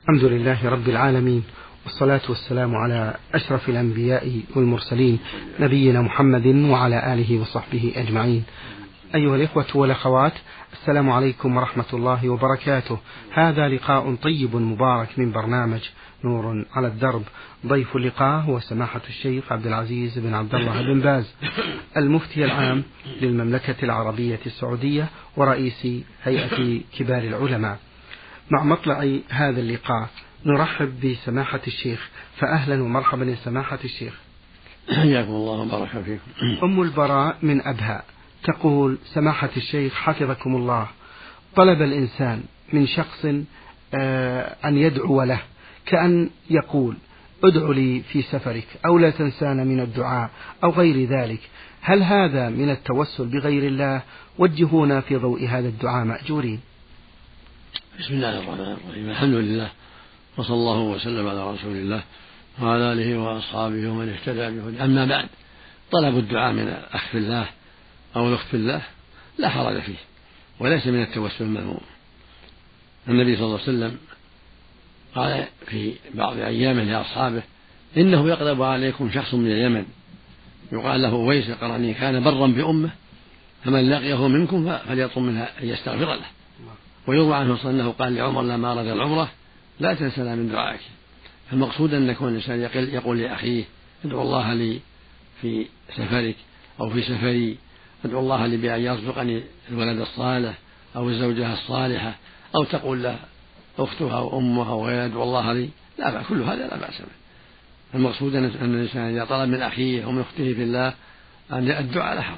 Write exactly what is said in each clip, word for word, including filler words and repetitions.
الحمد لله رب العالمين، والصلاة والسلام على أشرف الأنبياء والمرسلين نبينا محمد وعلى آله وصحبه أجمعين. أيها الإخوة والأخوات، السلام عليكم ورحمة الله وبركاته. هذا لقاء طيب مبارك من برنامج نور على الدرب. ضيف اللقاء هو سماحة الشيخ عبد العزيز بن عبد الله بن باز، المفتي العام للمملكة العربية السعودية ورئيس هيئة كبار العلماء. مع مطلع هذا اللقاء نرحب بسماحة الشيخ، فأهلا ومرحبا يا سماحة الشيخ. حياكم الله وبارك فيكم. أم البراء من أبها تقول: سماحة الشيخ حفظكم الله، طلب الإنسان من شخص أن يدعو له، كأن يقول: ادع لي في سفرك، أو لا تنسان من الدعاء، أو غير ذلك، هل هذا من التوسل بغير الله؟ وجهونا في ضوء هذا الدعاء مأجورين. بسم الله الرحمن الرحيم، الحمد لله، وصلى الله وسلم على رسول الله وعلى آله وأصحابه ومن اهتدى بهداه. أما بعد، طلب الدعاء من الأخ في الله أو الأخت في الله لا حرج فيه، وليس من التوسل المذموم. النبي صلى الله عليه وسلم قال في بعض أيامه لأصحابه: إنه يقرب عليكم شخص من اليمن يقال له أويس القرني، كان برا بأمه، فمن لقيه منكم فليطلب منها أن يستغفر له. ويروى عنه صلى الله عليه وسلم قال لعمر لما أراد العمرة: لا تنسنا من دعائك. فالمقصود أن يكون الإنسان يقول لأخيه: ادعو الله لي في سفرك أو في سفري، ادعو الله لي بأن يرزقني الولد الصالح أو الزوجة الصالحة، أو تقول له أختها أو أمها ويدعو الله لي، لا بأس، كل هذا لا بأس به. المقصود أن الإنسان إذا طلب من أخيه أو من أخته في الله أن الدعاء لا حرج.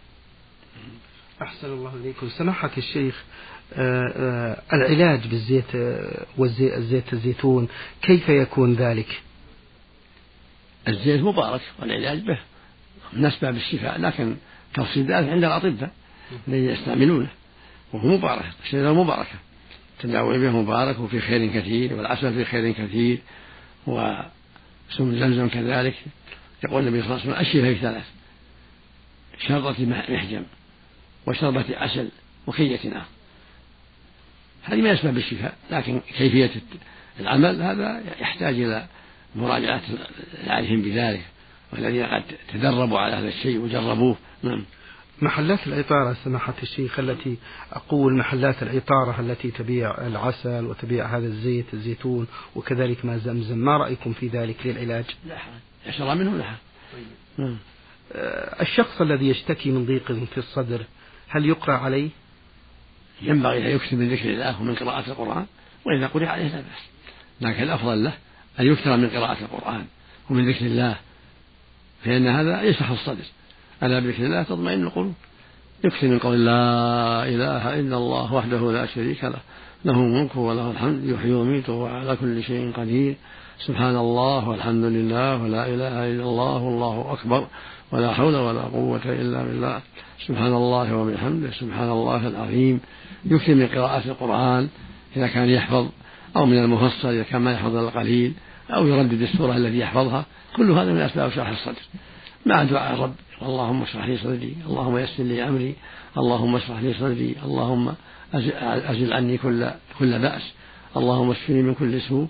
أحسن الله إليكم. سماحة الشيخ، آآ آآ العلاج بالزيت والزيت الزيتون كيف يكون ذلك؟ الزيت مبارك والعلاج به من أسباب الشفاء، لكن تفصيل ذلك عند الأطباء الذين يستعملونه، وهو مبارك، الشجرة مباركة، التداوي به مبارك وفي خير كثير، والعسل في خير كثير، وسم زمزم كذلك. يقول النبي صلى الله عليه وسلم: الشفاء في ثلاث: شربة محجم، وشربة عسل، وكية نار. هذه من أسباب الشفاء، لكن كيفية العمل هذا يحتاج إلى مراجعة العارفين بذلك، والذين قد تدربوا على هذا الشيء وجربوه. نعم. محلات العطارة سماحة الشيخ، التي أقول محلات العطارة التي تبيع العسل وتبيع هذا الزيت الزيتون وكذلك ما زمزم، ما رأيكم في ذلك للعلاج؟ لا حرج، يشرى منه لا حرج. طيب. الشخص الذي يشتكي من ضيق في الصدر هل يقرأ عليه؟ ينبغي أن يكثر من ذكر الله ومن قراءة القرآن، وإذا قرأ عليه لا بأس، لكن الأفضل له أن يكثر من قراءة القرآن ومن ذكر الله، فإن هذا يشرح الصدر. ألا بذكر الله تطمئن القلوب. يكثر من قول لا إله إلا الله وحده لا شريك له، له الملك وله الحمد، يحيي ويميت وهو على كل شيء قدير، سبحان الله والحمد لله ولا إله إلا الله والله أكبر، ولا حول ولا قوة إلا بالله، سبحان الله وبحمده، سبحان الله العظيم. يكثر من قراءة القرآن إذا كان يحفظ، أو من المفصل إذا كان ما يحفظ القليل، أو يردد السورة التي يحفظها. كل هذا من أسباب شرح الصدر، مع دعاء الرب: اللهم اشرح لي صدري، اللهم يسر لي أمري، اللهم اشرح لي صدري، اللهم أزل عني كل كل بأس، اللهم اشفني من كل سوء.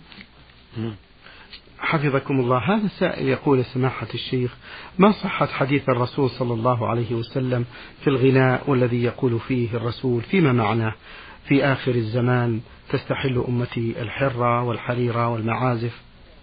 حفظكم الله. هذا سائل يقول: سماحة الشيخ، ما صحة حديث الرسول صلى الله عليه وسلم في الغناء، والذي يقول فيه الرسول فيما معناه: في آخر الزمان تستحل أمتي الحرة والحريرة والمعازف؟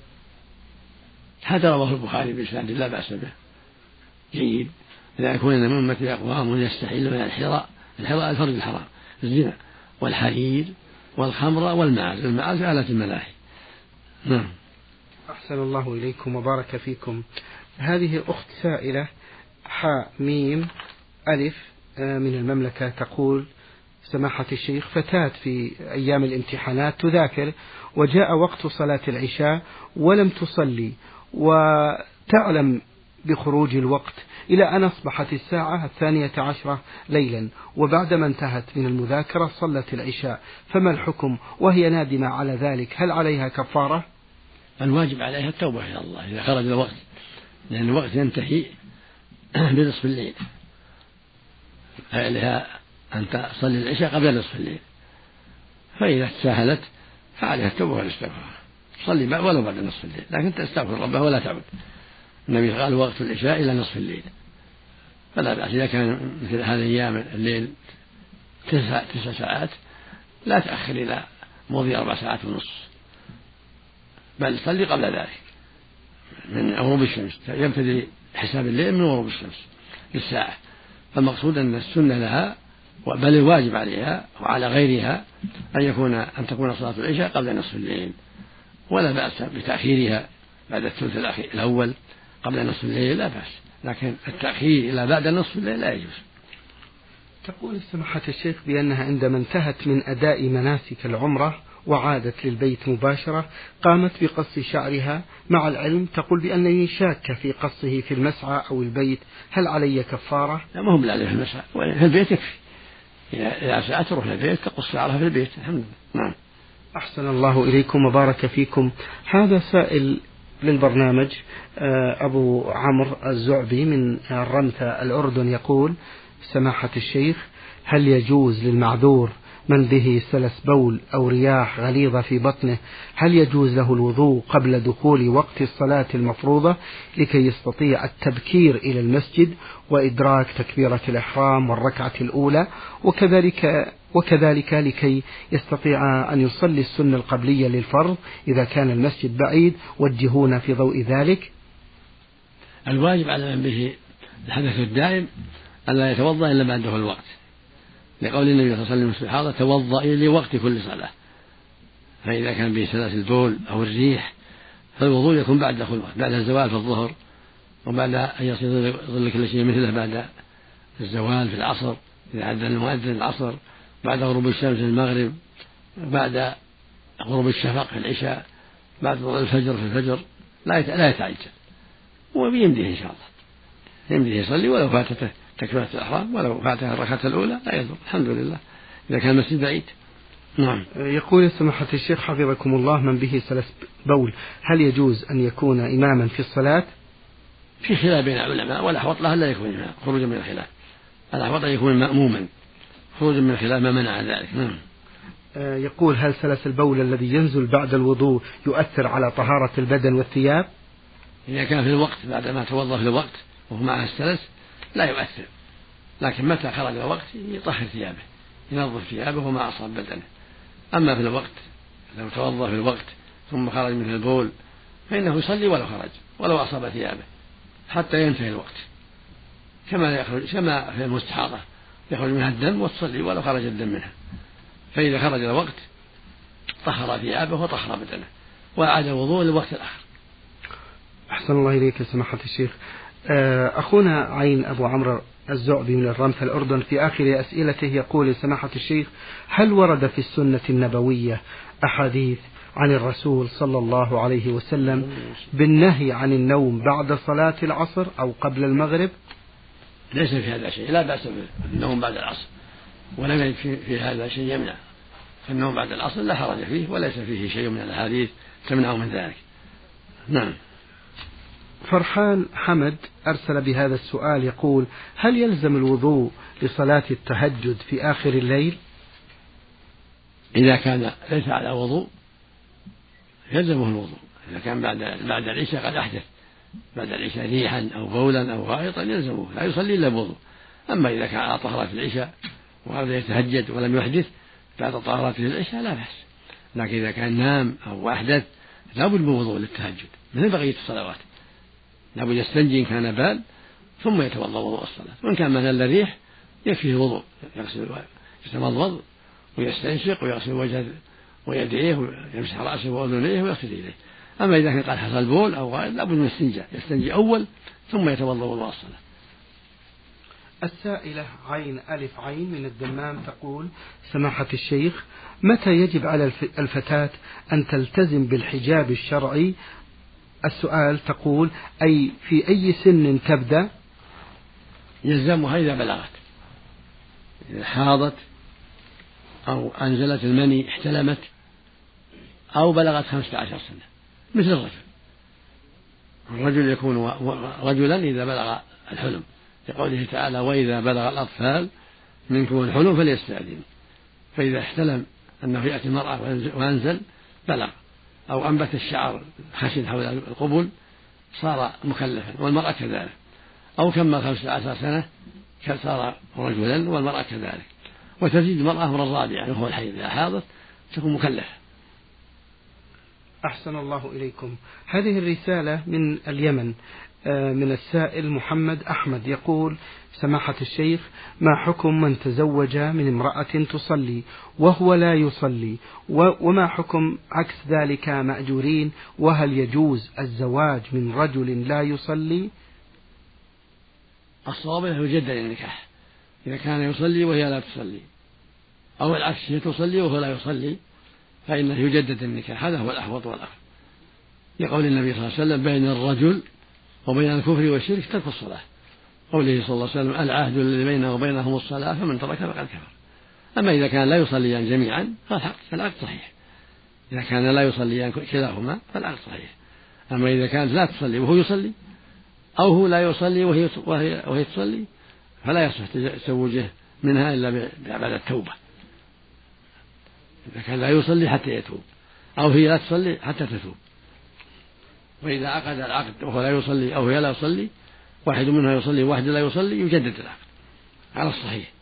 هذا رواه البخاري بإسناد لا بأس به، جيد. إذا يكون من أمتي أقوام يستحل من الحراء، الحراء الفرج الحرام، الزنا والحرير والخمر والمعازف، المعازف آلة الملاهي. نعم. أحسن الله إليكم وبارك فيكم. هذه أخت سائلة حاء ميم ألف من المملكة تقول: سماحة الشيخ، فتاة في أيام الامتحانات تذاكر، وجاء وقت صلاة العشاء ولم تصلي، وتعلم بخروج الوقت إلى أن أصبحت الساعة الثانية عشرة ليلا، وبعدما انتهت من المذاكرة صلت العشاء، فما الحكم وهي نادمة على ذلك؟ هل عليها كفارة؟ الواجب عليها التوبة إلى الله إذا خرج الوقت، لأن الوقت ينتهي بنصف الليل، فعليها أن تصلي العشاء قبل نصف الليل، فإذا تساهلت فعليها التوبة والاستغفار، صلي ولو بعد نصف الليل، لكن تستغفر ربه ولا تعود. النبي قال وقت العشاء إلى نصف الليل، فلا بأس إذا كان مثل هذه الأيام الليل تسع, تسع ساعات لا تأخر إلى مضي أربع ساعات ونصف، بل صلي قبل ذلك من غروب الشمس، يبتدي حساب الليل من غروب الشمس بالساعة. فالمقصود أن السنة لها بل الواجب عليها وعلى غيرها أن يكون أن تكون صلاة العشاء قبل نصف الليل، ولا بأس بتأخيرها بعد الثلث الأول قبل نصف الليل لا بأس، لكن التأخير إلى بعد نصف الليل لا يجوز. تقول سماحة الشيخ بأنها عندما انتهت من أداء مناسك العمرة وعادت للبيت مباشرة قامت بقص شعرها، مع العلم تقول بأنني شاكة في قصه في المسعى أو البيت، هل علي كفارة؟ لا ما هم عليه في المسعى، في البيت يكفي، إذا ساعة تروح للبيت تقص شعرها في البيت. الحمد لله. نعم. أحسن الله إليكم وبارك فيكم. هذا سائل للبرنامج أبو عمرو الزعبي من الرمثة الأردن يقول سماحة الشيخ هل يجوز للمعذور من به سلس بول أو رياح غليظة في بطنه هل يجوز له الوضوء قبل دخول وقت الصلاة المفروضة لكي يستطيع التبكير إلى المسجد وإدراك تكبيرة الإحرام والركعة الأولى، وكذلك وكذلك لكي يستطيع أن يصلي السنة القبلية للفرض إذا كان المسجد بعيد؟ وجهونا في ضوء ذلك. الواجب على من به الحدث الدائم ألا يتوضأ إلا بعد دخول الوقت، لقول النبي صلى الله عليه وسلم في الحاضر توضئي لوقت كل صلاة. فإذا كان به سلاسل البول أو الريح فالوضوء يكون بعد دخول الوقت، بعد الزوال في الظهر، وبعد أن يصير ظل كل شيء مثله بعد الزوال في العصر إذا أذن المؤذن العصر، بعد غروب الشمس في المغرب، بعد غروب الشفق في العشاء، بعد طلوع الفجر في الفجر، لا لا يتعجل، وبيمديه إن شاء الله يمديه يصلي ولو فاتته تكبيرة الإحرام ولو فاتها الركعة الأولى لا يضر، الحمد لله إذا كان المسجد بعيد. نعم. يقول سماحة الشيخ حفظكم الله من به سلس بول هل يجوز أن يكون إماما في الصلاة؟ في خلاف بين العلماء، والأحوط له لا يكون إماما خروجا من الخلاف، الأحوط أن يكون مأموما خروجا من الخلاف ما منع ذلك. نعم. يقول هل سلس البول الذي ينزل بعد الوضوء يؤثر على طهارة البدن والثياب؟ إذا كان في الوقت بعد ما توضأ في الوقت وهو معه السلس لا يؤثر، لكن متى خرج الوقت يطهر ثيابه ينظف ثيابه وما أصاب بدنه. أما في الوقت لو توضأ في الوقت ثم خرج من البول فإنه يصلي ولو خرج ولو أصاب ثيابه حتى ينتهي الوقت، كما يخرج كما في المستحاضة يخرج منها الدم وتصلي ولو خرج الدم منها. فإذا خرج الوقت طهر ثيابه وطهر بدنه وأعاد الوضوء للوقت الآخر. أحسن الله إليك سماحة الشيخ. أخونا عين أبو عمرو الزعبي من الرمثة الأردن في آخر أسئلته يقول سماحة الشيخ هل ورد في السنة النبوية أحاديث عن الرسول صلى الله عليه وسلم بالنهي عن النوم بعد صلاة العصر أو قبل المغرب؟ ليس في هذا شيء، لا بأس بالنوم بعد العصر، ولم يجد في, في هذا شيء يمنع، فالنوم بعد العصر لا حرج فيه وليس فيه شيء من الأحاديث تمنع من ذلك. نعم. فرحان حمد أرسل بهذا السؤال يقول هل يلزم الوضوء لصلاة التهجد في آخر الليل؟ إذا كان ليس على وضوء يلزمه الوضوء، إذا كان بعد بعد العشاء قد أحدث بعد العشاء ريحا أو بولا أو غائطا يلزمه لا يصلي إلا بوضوء. أما إذا كان على طهارة العشاء وأراد يتهجد ولم يحدث بعد طهارته العشاء لا بأس، لكن إذا كان نام أو أحدث لا بد من وضوء للتهجد مثل بقية الصلوات، لا بد يستنجي إن كان بال ثم يتوضأ وضوء الصلاة، وإن كان مثل الريح يكفيه الوضوء، يغسل يتمضمض ويستنشق ويغسل وجهه ويديه ويمسح رأسه وأذنيه ويغسل إليه. أما إذا كان قد حصل بول أو غائط لا بد من الاستنجاء، يستنجي أول ثم يتوضأ وضوء الصلاة. السائلة عين ألف عين من الدمام تقول سماحة الشيخ متى يجب على الفتاة أن تلتزم بالحجاب الشرعي؟ السؤال تقول أي في أي سن تبدأ؟ يلزمها إذا بلغت، إذا حاضت أو أنزلت المني احتلمت أو بلغت خمسة عشر سنة مثل الرجل. الرجل يكون رجلا إذا بلغ الحلم لقوله تعالى وإذا بلغ الأطفال منكم الحلم فليستأذنوا، فإذا احتلم أنه يأتي المرأة وأنزل بلغ، أو أنبت الشعر خشن حول القبل صار مكلفا، والمرأة كذلك، أو كمل خمسة عشر سنة صار رجلا، والمرأة كذلك. وتزيد المرأة من الرابعة وهو الحيض، إذا حاضت تكون مكلفة. أحسن الله إليكم. هذه الرسالة من اليمن من السائل محمد أحمد، يقول: سماحة الشيخ، ما حكم من تزوج من امرأة تصلي وهو لا يصلي، وما حكم عكس ذلك مأجورين، وهل يجوز الزواج من رجل لا يصلي؟ الصواب أنه يجدد النكاح إذا كان يصلي وهي لا تصلي، أو العكس هي تصلي وهو لا يصلي، فإنه يجدد النكاح، هذا هو الأحوط والأفضل، لقول النبي صلى الله عليه وسلم: بين الرجل وبين الكفر والشرك ترك الصلاة، قوله صلى الله عليه وسلم: العهد الذي بينه وبينهم الصلاة فمن ترك فقد كفر. أما إذا كان لا يصليان جميعا فالعقد صحيح، إذا كان لا يصليان كلاهما فالعقد صحيح. أما إذا كانت لا تصلي وهو يصلي، أو هو لا يصلي وهي, وهي, وهي تصلي، فلا يصح تزوجه منها إلا بعد التوبة، إذا كان لا يصلي حتى يتوب، أو هي لا تصلي حتى تتوب. وإذا عقد العقد وهو لا يصلي أو هي لا يصلي، واحد منها يصلي وواحد لا يصلي، يجدد العقد على الصحيح.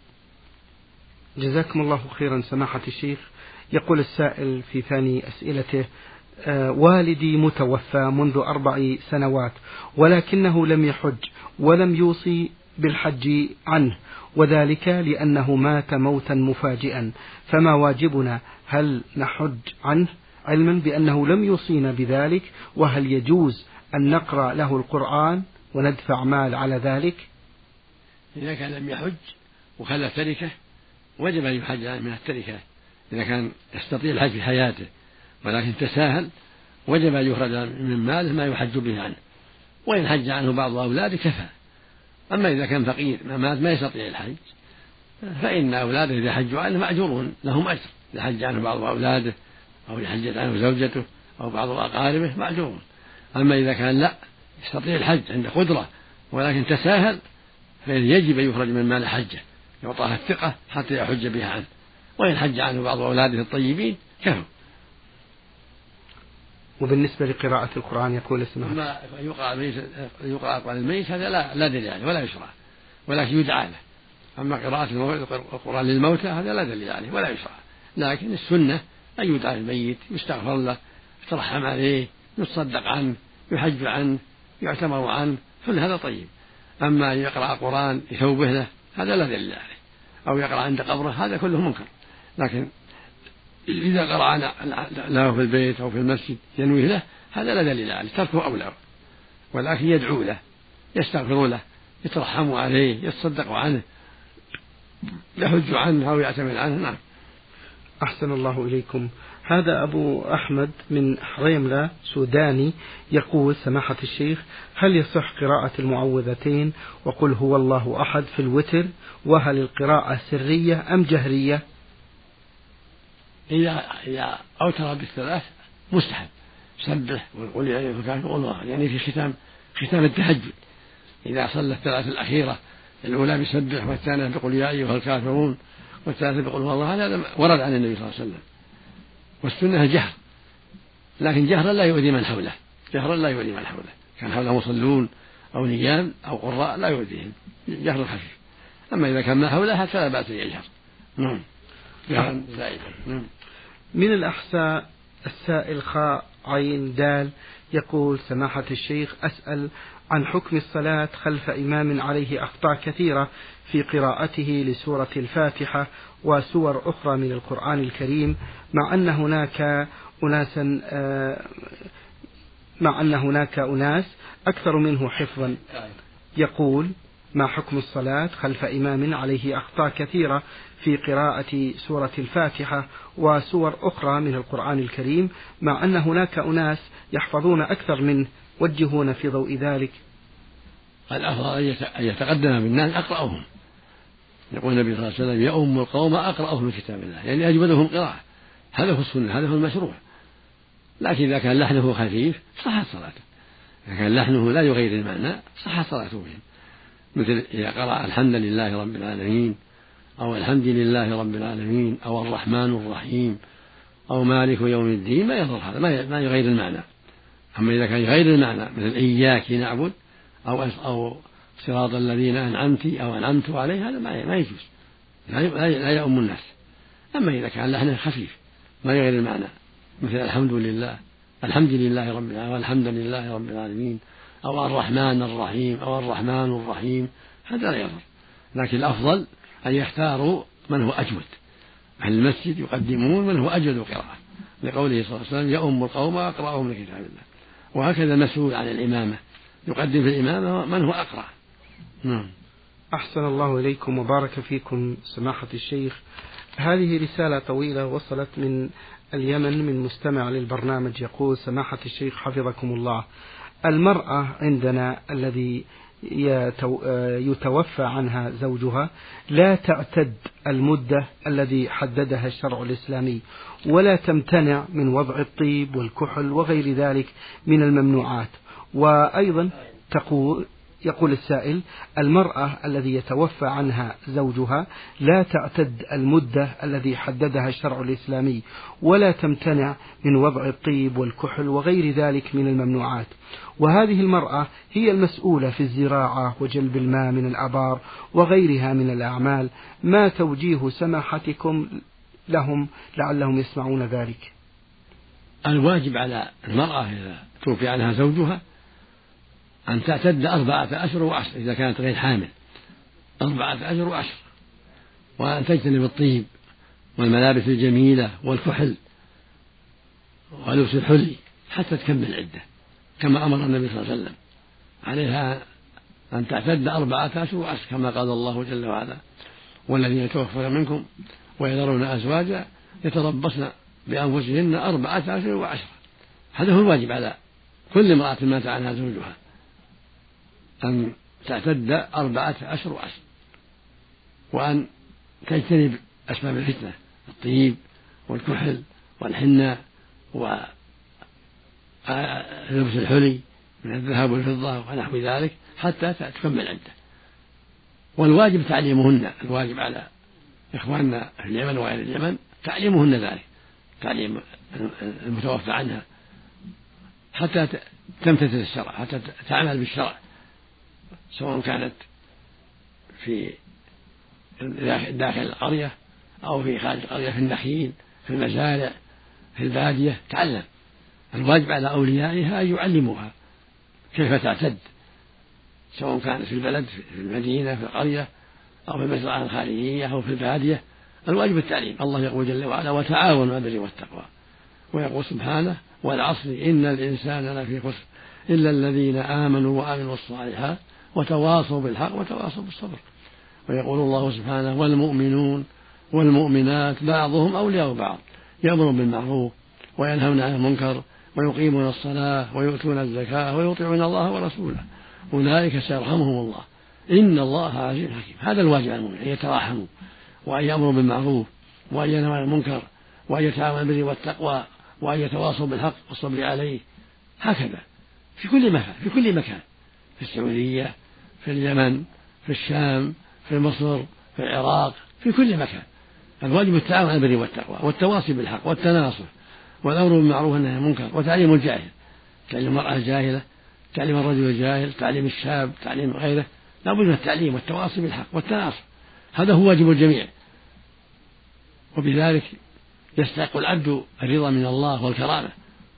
جزاكم الله خيرا سماحة الشيخ. يقول السائل في ثاني أسئلته: آه والدي متوفى منذ أربع سنوات، ولكنه لم يحج ولم يوصي بالحج عنه، وذلك لأنه مات موتا مفاجئا، فما واجبنا؟ هل نحج عنه علما بأنه لم يوصينا بذلك؟ وهل يجوز أن نقرأ له القرآن وندفع مال على ذلك؟ إذا كان لم يحج وخلى تركة وجب أن يحج من التركة، إذا كان يستطيع الحج في حياته ولكن تساهل وجب أن يخرج من ماله ما يحج به عنه، وإن حج عنه بعض أولاده كفى. أما إذا كان فقير ما مات ما يستطيع الحج، فإن أولاده إذا حجوا عنه مأجورون لهم أجر، إذا حج عنه بعض أولاده أو حجت عنه زوجته أو بعض أقاربه مأجورون. أما إذا كان لا يستطيع الحج عند قدرة ولكن تساهل، فإن يجب أن يخرج من مال حجه، يعطاها الثقة حتى يحج بها عنه، وإن حج عنه بعض أولاده الطيبين كفوا. وبالنسبة لقراءة القرآن يقول اسمه ما يقرأ يقرأ القرآن الميت هذا لا لا دليل عليه ولا يشرع، ولكن يدعى له. أما قراءة القرآن للموتى هذا لا دليل عليه ولا يشرع، لكن السنة أن يدعى الميت، يستغفر له، يترحم عليه، يتصدق عنه، يحج عنه، يعتمر عنه، كل هذا طيب. أما أن يقرأ القرآن يثوبه له هذا لا دليل عليه، أو يقرأ عند قبره هذا كله منكر. لكن إذا قرأ له في البيت أو في المسجد ينويه له هذا لا دليل عليه، تركه أولى، ولكن يدعو له، يستغفر له، يترحم عليه، يتصدق عنه، يحج عنه أو يعتمر عنه. نعم. أحسن الله إليكم. هذا أبو أحمد من حريملة سوداني، يقول: سماحة الشيخ، هل يصح قراءة المعوذتين وقل هو الله أحد في الوتر؟ وهل القراءة سرية أم جهرية؟ إذا إذا أوتر بالثلاث مستحب، سبح وقل يا أيها الكافرون، يعني في ختام ختام التهجد، إذا صلى الثلاث الأخيرة الأولى بسبح والثانية بقل يا أيها الكافرون والثالثة بقل هو الله، هذا ورد عن النبي صلى الله عليه وسلم. والسنة الجهر، لكن جهرا لا يؤذي من حوله، جهرا لا يؤذي من حوله، كان حوله مصلون أو نيام أو قراء لا يؤذيهم، جهر خفيف. أما إذا كان ما حوله فلا بأس يجهر. نعم. نعم. من الأحساء السائل خاء عين دال، يقول: سماحة الشيخ، أسأل عن حكم الصلاة خلف إمام عليه أخطاء كثيرة في قراءته لسورة الفاتحة وسور أخرى من القرآن الكريم، مع أن هناك أناسا مع أن هناك أناس أكثر منه حفظا. يقول: ما حكم الصلاة خلف إمام عليه أخطاء كثيرة في قراءة سورة الفاتحة وسور أخرى من القرآن الكريم، مع أن هناك أناس يحفظون أكثر منه، وجهون في ضوء ذلك؟ الأفضل أن يتقدم بالناس أقرأهم، يقول النبي صلى الله عليه وسلم: يؤم القوم أقرأهم من كتاب الله، يعني أجودهم قراءة، هذا هو السنة، هذا هو المشروع. لكن إذا كان لحنه خفيف صحت صلاته، إذا كان لحنه لا يغير المعنى صحت صلاته بهم، مثل إذا قرأ الحمد لله رب العالمين أو الحمد لله رب العالمين أو الرحمن الرحيم أو مالك يوم الدين ما يضر هذا، ما يغير المعنى. أما إذا كان يغير المعنى مثل إياك نعبد أو أو صراط الذين أنعمت أو أنعمت عليه، هذا ما يجوز، لا يؤم الناس. أما إذا كان لحن خفيف ما يغير المعنى مثل الحمد لله الحمد لله رب العالمين والحمد لله رب العالمين أو الرحمن الرحيم أو الرحمن الرحيم، هذا لا يضر. لكن الأفضل أن يختاروا من هو أجود. أهل المسجد يقدمون من هو أجود قراءة، لقوله صلى الله عليه وسلم يؤم القوم وأقرأهم لكتاب الله. وهكذا المسؤول عن الإمامة يقدم في الإمامة من هو أقرأ. نعم. أحسن الله إليكم وبارك فيكم سماحة الشيخ. هذه رسالة طويلة وصلت من اليمن من مستمع للبرنامج، يقول: سماحة الشيخ حفظكم الله، المرأة عندنا الذي يتوفى عنها زوجها لا تعتد المدة الذي حددها الشرع الإسلامي، ولا تمتنع من وضع الطيب والكحل وغير ذلك من الممنوعات. وأيضا تقول يقول السائل: المرأة الذي يتوفى عنها زوجها لا تعتد المدة الذي حددها الشرع الإسلامي، ولا تمتنع من وضع الطيب والكحل وغير ذلك من الممنوعات، وهذه المرأة هي المسؤولة في الزراعة وجلب الماء من الآبار وغيرها من الأعمال. ما توجيه سماحتكم لهم لعلهم يسمعون ذلك؟ الواجب على المرأة إذا توفي عنها زوجها أن تعتد أربعة أشهر وعشر إذا كانت غير حامل، أربعة أشهر وعشر، وأن تجتنب الطيب والملابس الجميلة والكحل ولبس الحلي حتى تكمل العدة كما أمر النبي صلى الله عليه وسلم. عليها أن تعتد أربعة أشهر وعشر كما قال الله جل وعلا: والذين يتوفون منكم ويذرون أزواجا يتربصن بأنفسهن أربعة أشهر وعشر. هذا هو الواجب على كل امرأة مات عنها زوجها، أن تعتد أربعة أشهر وعشر، وأن تجتنب أسباب الفتنة، الطيب والكحل والحنة ولبس الحلي من الذهب والفضة ونحو ذلك حتى تكمل العدة. والواجب تعليمهن، الواجب على إخواننا في اليمن وغير اليمن تعليمهن ذلك، تعليم المتوفى عنها حتى تمتثل الشرع، حتى تعمل بالشرع، سواء كانت في داخل القرية أو في خارج القرية، في النخيل، في المزارع، في البادية، تعلم. الواجب على أوليائها أن يعلموها كيف تعتد، سواء كانت في البلد، في المدينة، في القرية، أو في المزرعة الخارجية، أو في البادية. الواجب التعليم. الله يقول جل وعلا: وتعاونوا على البر والتقوى. ويقول سبحانه: والعصر إن الإنسان لفي خسر إلا الذين آمنوا وعملوا الصالحات وتواصوا بالحق وتواصوا بالصبر. ويقول الله سبحانه: والمؤمنون والمؤمنات بعضهم أولياء بعض يأمرون بالمعروف وينهون عن المنكر ويقيمون الصلاة ويؤتون الزكاة ويطيعون الله ورسوله أولئك سيرحمهم الله إن الله عزيز حكيم. هذا الواجب على المؤمنين، أن يتراحموا وأن يأمروا بالمعروف وأن ينهوا عن المنكر وأن يتعاونوا بالبر والتقوى وأن يتواصوا بالحق والصبر عليه. هكذا في كل مكان، في كل مكان، في السعودية، في اليمن، في الشام، في مصر، في العراق، في كل مكان. الواجب التعاون على البر والتقوى والتواصي بالحق والتناصح والأمر بالمعروف والنهي عن المنكر وتعليم الجاهل، تعليم المرأة الجاهلة، تعليم الرجل الجاهل، تعليم الشاب، تعليم غيره. لا بد من التعليم والتواصي بالحق والتناصح، هذا هو واجب الجميع. وبذلك يستحق العبد الرضا من الله والكرامة.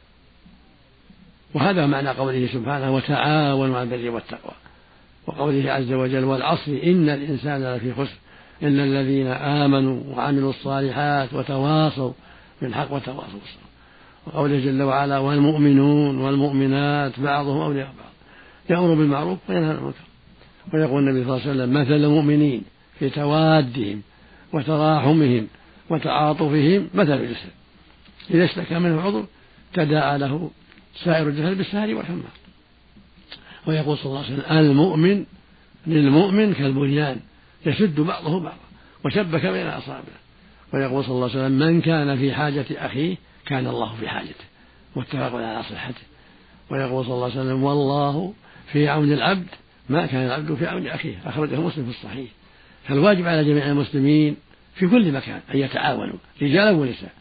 وهذا معنى قوله سبحانه: وتعاونوا على البر والتقوى، وقوله عز وجل: والعصر إن الإنسان لفي خسر إلا الذين آمنوا وعملوا الصالحات وتواصوا بالحق وتواصوا بالصبر. وقوله جل وعلا: والمؤمنون والمؤمنات بعضهم أولياء بعض يأمرون بالمعروف وينهون عن المنكر. ويقول النبي صلى الله عليه وسلم: مثل المؤمنين في توادهم وتراحمهم وتعاطفهم مثل الجسد إذا اشتكى منه عضو تداعى له سائر الجسد بالسهر والحمى. ويقول صلى الله عليه وسلم: المؤمن للمؤمن كالبنيان يشد بعضه بعضا وشبك بين أصابعه. ويقول صلى الله عليه وسلم: من كان في حاجة أخيه كان الله في حاجته، متفق على صحته. ويقول صلى الله عليه وسلم: والله في عون العبد ما كان العبد في عون أخيه، أخرجه مسلم في الصحيح. فالواجب على جميع المسلمين في كل مكان أن يتعاونوا رجالا ونساء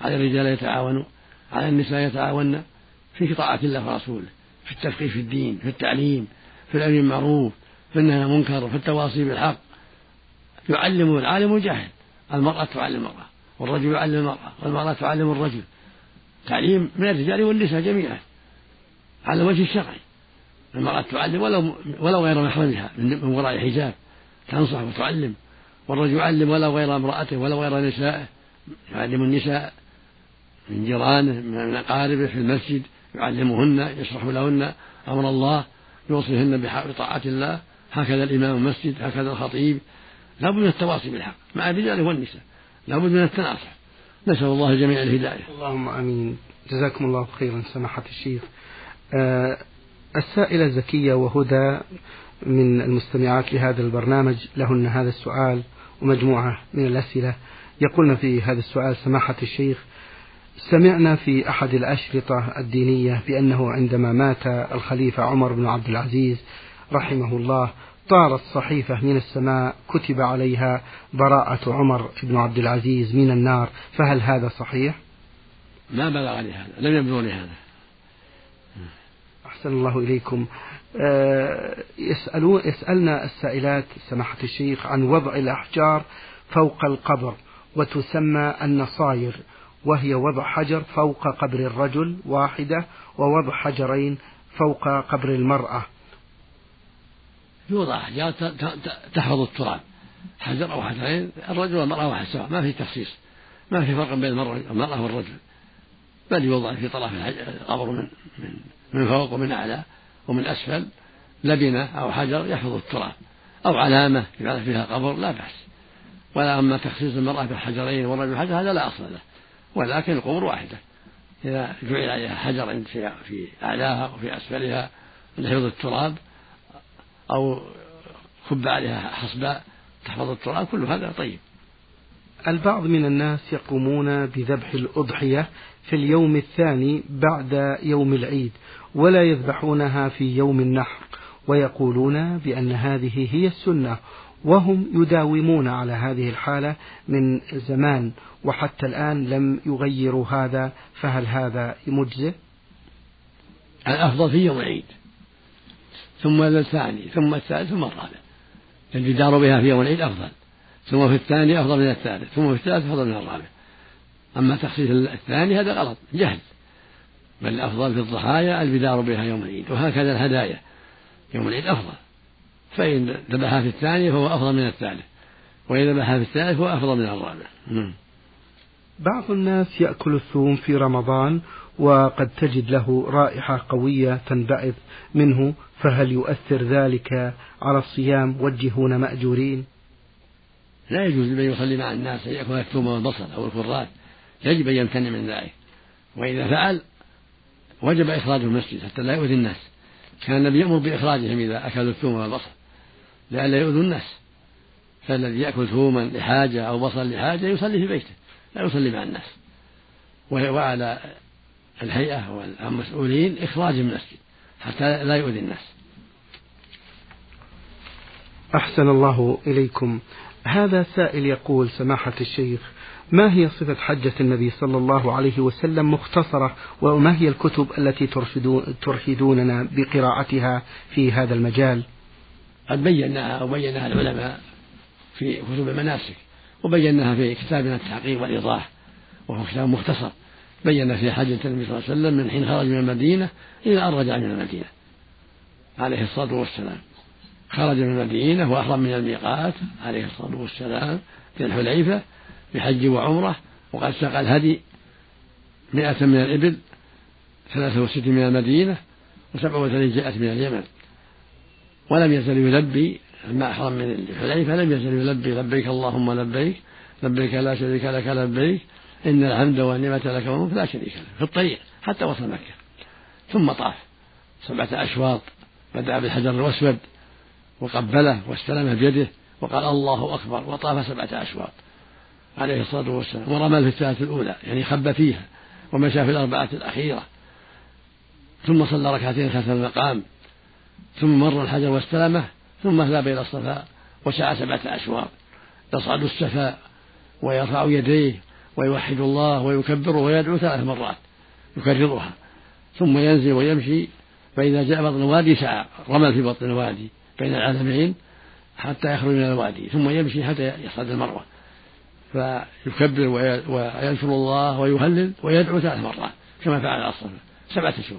على الرجال يتعاونوا، على النساء يتعاون في طاعة الله ورسوله، في التفقيه في الدين، في التعليم، في الأمر بالمعروف، في النهي عن المنكر، في التواصي بالحق. يعلم العالم الجاهل، المرأة تعلم المرأة، والرجل يعلم المرأة، والمرأة تعلم الرجل، تعليم من الرجال والنساء جميعا على وجه الشرعي. المرأة تعلم ولو, ولو غير محرمها من وراء حجاب، تنصح وتعلم، والرجل يعلم ولو غير امرأته ولو غير نسائه، يعلم النساء من جيرانه من أقاربه في المسجد، يعلمهن، يشرح لهن أمر الله، يوصيهن بطاعة الله. هكذا الإمام المسجد، هكذا الخطيب. لا بد من التواصي بالحق مع الرجال والنساء، لا بد من التناصح. نسأل الله الجميع الهداية. اللهم آمين. جزاكم الله خيرا سماحة الشيخ. أه السائلة زكية وهدى من المستمعات لهذا البرنامج لهن هذا السؤال ومجموعة من الأسئلة. يقولن في هذا السؤال: سماحة الشيخ، سمعنا في أحد الأشرطة الدينية بأنه عندما مات الخليفة عمر بن عبد العزيز رحمه الله طارت صحيفة من السماء كتب عليها براءة عمر بن عبد العزيز من النار، فهل هذا صحيح؟ ما بلغني هذا، لم يبلغني هذا. أحسن الله إليكم. يسألون يسألنا السائلات سماحة الشيخ عن وضع الأحجار فوق القبر، وتسمى النصاير، وهي وضع حجر فوق قبر الرجل واحدة، ووضع حجرين فوق قبر المرأة. يوضع أحجار تحفظ التراب، حجر أو حجرين، الرجل والمرأة واحد سواء، ما في تخصيص، ما في فرق بين المرأة والرجل، بل يوضع في طرف القبر من من من فوق ومن أعلى ومن أسفل لبنة أو حجر يحفظ التراب، أو علامة يعرف فيها قبر، لا بأس. ولا أما تخصيص المرأة بالحجرين والرجل حجر هذا لا أصل له، ولكن القبور واحدة، إذا جعل عليها حجر في أعلاها وفي أسفلها لحفظ التراب، أو كب عليها حصباء تحفظ التراب، كل هذا طيب. البعض من الناس يقومون بذبح الأضحية في اليوم الثاني بعد يوم العيد، ولا يذبحونها في يوم النحر، ويقولون بأن هذه هي السنة، وهم يداومون على هذه الحالة من زمان وحتى الآن لم يغيروا هذا، فهل هذا مجزئ؟ الأفضل في يوم العيد، ثم الثاني، ثم الثالث، ثم الرابع. الجدار بها في يوم العيد أفضل، ثم في الثاني أفضل من الثالث، ثم في الثالث أفضل من الرابع. أما تخصيص الثاني هذا غلط جهل، بل الأفضل في الضحايا البدار بها يوم العيد، وهكذا الهدايا يوم العيد أفضل. فإن ذبحها في الثاني فهو أفضل من الثالث، وإن ذبحها في الثالث فهو أفضل من الرابع. بعض الناس يأكل الثوم في رمضان وقد تجد له رائحة قوية تنبعث منه، فهل يؤثر ذلك على الصيام؟ وجهون مأجورين. لا يجوز لمن يصلي مع الناس أن يأكل الثوم والبصل أو الكرات، يجب أن يمتنع من ذلك، وإذا فعل وجب إخراجه المسجد حتى لا يؤذي الناس. كان النبي يأمر بإخراجهم إذا أكلوا الثوم والبصل لئلا يؤذوا الناس، فالذي يأكل ثوما لحاجة أو بصل لحاجة يصلي في بيته، لا يصلي مع الناس. وعلى الهيئة والمسؤولين إخراج المسجد حتى لا يؤذي الناس. أحسن الله إليكم. هذا سائل يقول: سماحة الشيخ، ما هي صفة حجة النبي صلى الله عليه وسلم مختصرة، وما هي الكتب التي ترشدوننا بقراءتها في هذا المجال؟ قد بيناها أو بيناها العلماء في كتب المناسك، وبيناها في كتابنا التحقيق والإيضاح، وهو كتاب مختصر بين في حجة النبي صلى الله عليه وسلم من حين خرج من المدينة إلى أن رجع من المدينة عليه الصلاة والسلام. خرج من المدينة وأحرم من الميقات عليه الصلاة والسلام في الحليفة بحج وعمرة، وقد ساق الهدي مئة من الإبل، ثلاثة وستين من المدينة، وسبعة وثلاثين جاءت من اليمن، ولم يزل يلبي لما أحرم من الحليفة، لم يزل يلبي لبيك اللهم لبيك لبيك لا شريك لك لبيك إن الحمد والنعمة لك والملك لا شريك لك، في الطريق حتى وصل مكة. ثم طاف سبعة أشواط، بدأ بالحجر الأسود وقبله واستلمه بيده وقال الله أكبر، وطاف سبعة أشواط عليه الصلاة والسلام، ورمى في الثلاث الأولى يعني خب فيها، ومشى في الأربعة الأخيرة، ثم صلى ركعتين خلف المقام، ثم مر الحجر واستلمه، ثم ذهب إلى الصفا وسعى سبعة أشواط، يصعد السفا ويرفع يديه ويوحد الله ويكبره ويدعو ثلاث مرات يكررها، ثم ينزل ويمشي، فإذا جاء بطن الوادي سعى رمل في بطن الوادي بين العلمين حتى يخرج من الوادي، ثم يمشي حتى يصعد المروة، فيكبر ويذكر الله ويهلل ويدعو ثلاث مرات كما فعل على الصفا سبعة أشهر،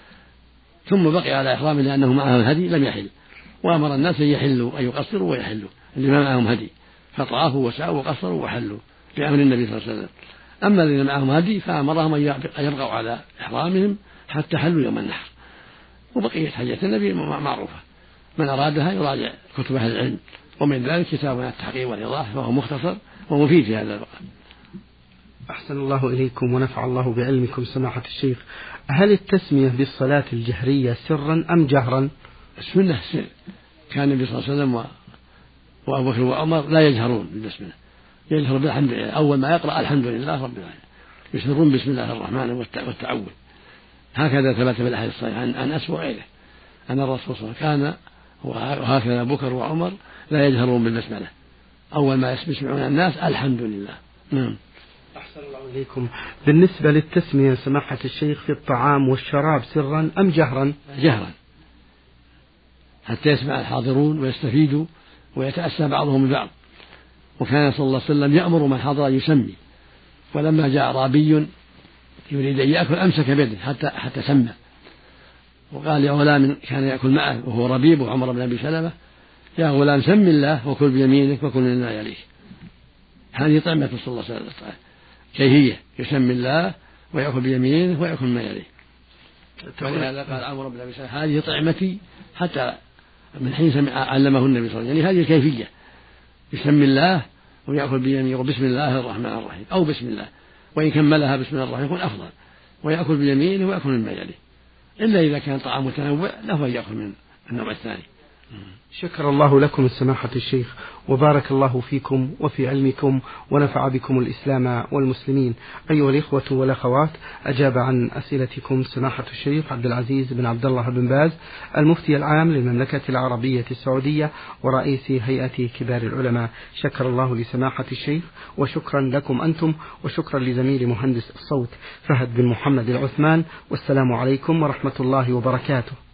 ثم بقي على إحرامه لأنه معه الهدي لم يحل، وأمر الناس أن يحلوا أن يقصروا ويحلوا اللي ما معهم هدي، فطافوا وسعوا وقصروا وحلوا بأمر النبي صلى الله عليه وسلم. أما الذين معهم هدي فأمرهم أن يبقوا على إحرامهم حتى حلوا يوم النحر. وبقية حجة النبي معروفة، من أرادها يراجع كتب أهل العلم، ومن ذلك كتابنا التحقيق والإيضاح فهو مختصر ومفيد في هذا الوقت. أحسن الله إليكم ونفع الله بعلمكم سماحة الشيخ. هل التسمية بالصلاة الجهرية سرا أم جهرا؟ السنة سر، كان النبي صلى الله عليه وسلم وأبو بكر وعمر لا يجهرون بالبسملة، يجهر بالحمد لله، أول ما يقرأ الحمد لله رب العالمين، يسرون بسم الله الرحمن والتعوذ. هكذا ثبت في الأحاديث الصحيحة عن أنس وغيره أن الرسول صلى الله عليه وسلم كان وهكذا أبو بكر وعمر لا يجهرون بالبسملة، أول ما يسمعون الناس الحمد لله. نعم. أحسن الله إليكم. بالنسبة للتسمية سماحة الشيخ في الطعام والشراب سرا أم جهرا؟ جهرا حتى يسمع الحاضرون ويستفيدوا ويتأسى بعضهم ببعض. وكان صلى الله عليه وسلم يأمر من حضر يسمي، ولما جاء أعرابي يريد أن يأكل أمسك بيده حتى حتى سمى، وقال يا غلام كان يأكل معه وهو ربيب وعمر بن أبي سلمة يا غلام سم الله وكل بيمينك وكل مما يليك. هذه طعمة صلى الله عليه وسلم كيفية، يسمي الله ويأكل بيمينه ويأكل ما يليه. ولهذا قال عمر بن أبي سلمة هذه طعمتي حتى من حين سمع علمه النبي صلى الله عليه وسلم، يعني هذه الكيفية، يسمي الله ويأكل بيمينه وبسم الله الرحمن الرحيم أو بسم الله، وإن كملها بسم الله الرحمن يكون أفضل، ويأكل بيمينه ويأكل مما يليه، إلا إذا كان طعام متنوع له أن يأكل من النوع الثاني. شكر الله لكم سماحة الشيخ، وبارك الله فيكم وفي علمكم ونفع بكم الإسلام والمسلمين. أيها الإخوة والأخوات، أجاب عن أسئلتكم سماحة الشيخ عبد العزيز بن عبد الله بن باز المفتي العام للمملكة العربية السعودية ورئيس هيئة كبار العلماء. شكر الله لسماحة الشيخ، وشكرا لكم أنتم، وشكرا لزميل مهندس الصوت فهد بن محمد العثمان، والسلام عليكم ورحمة الله وبركاته.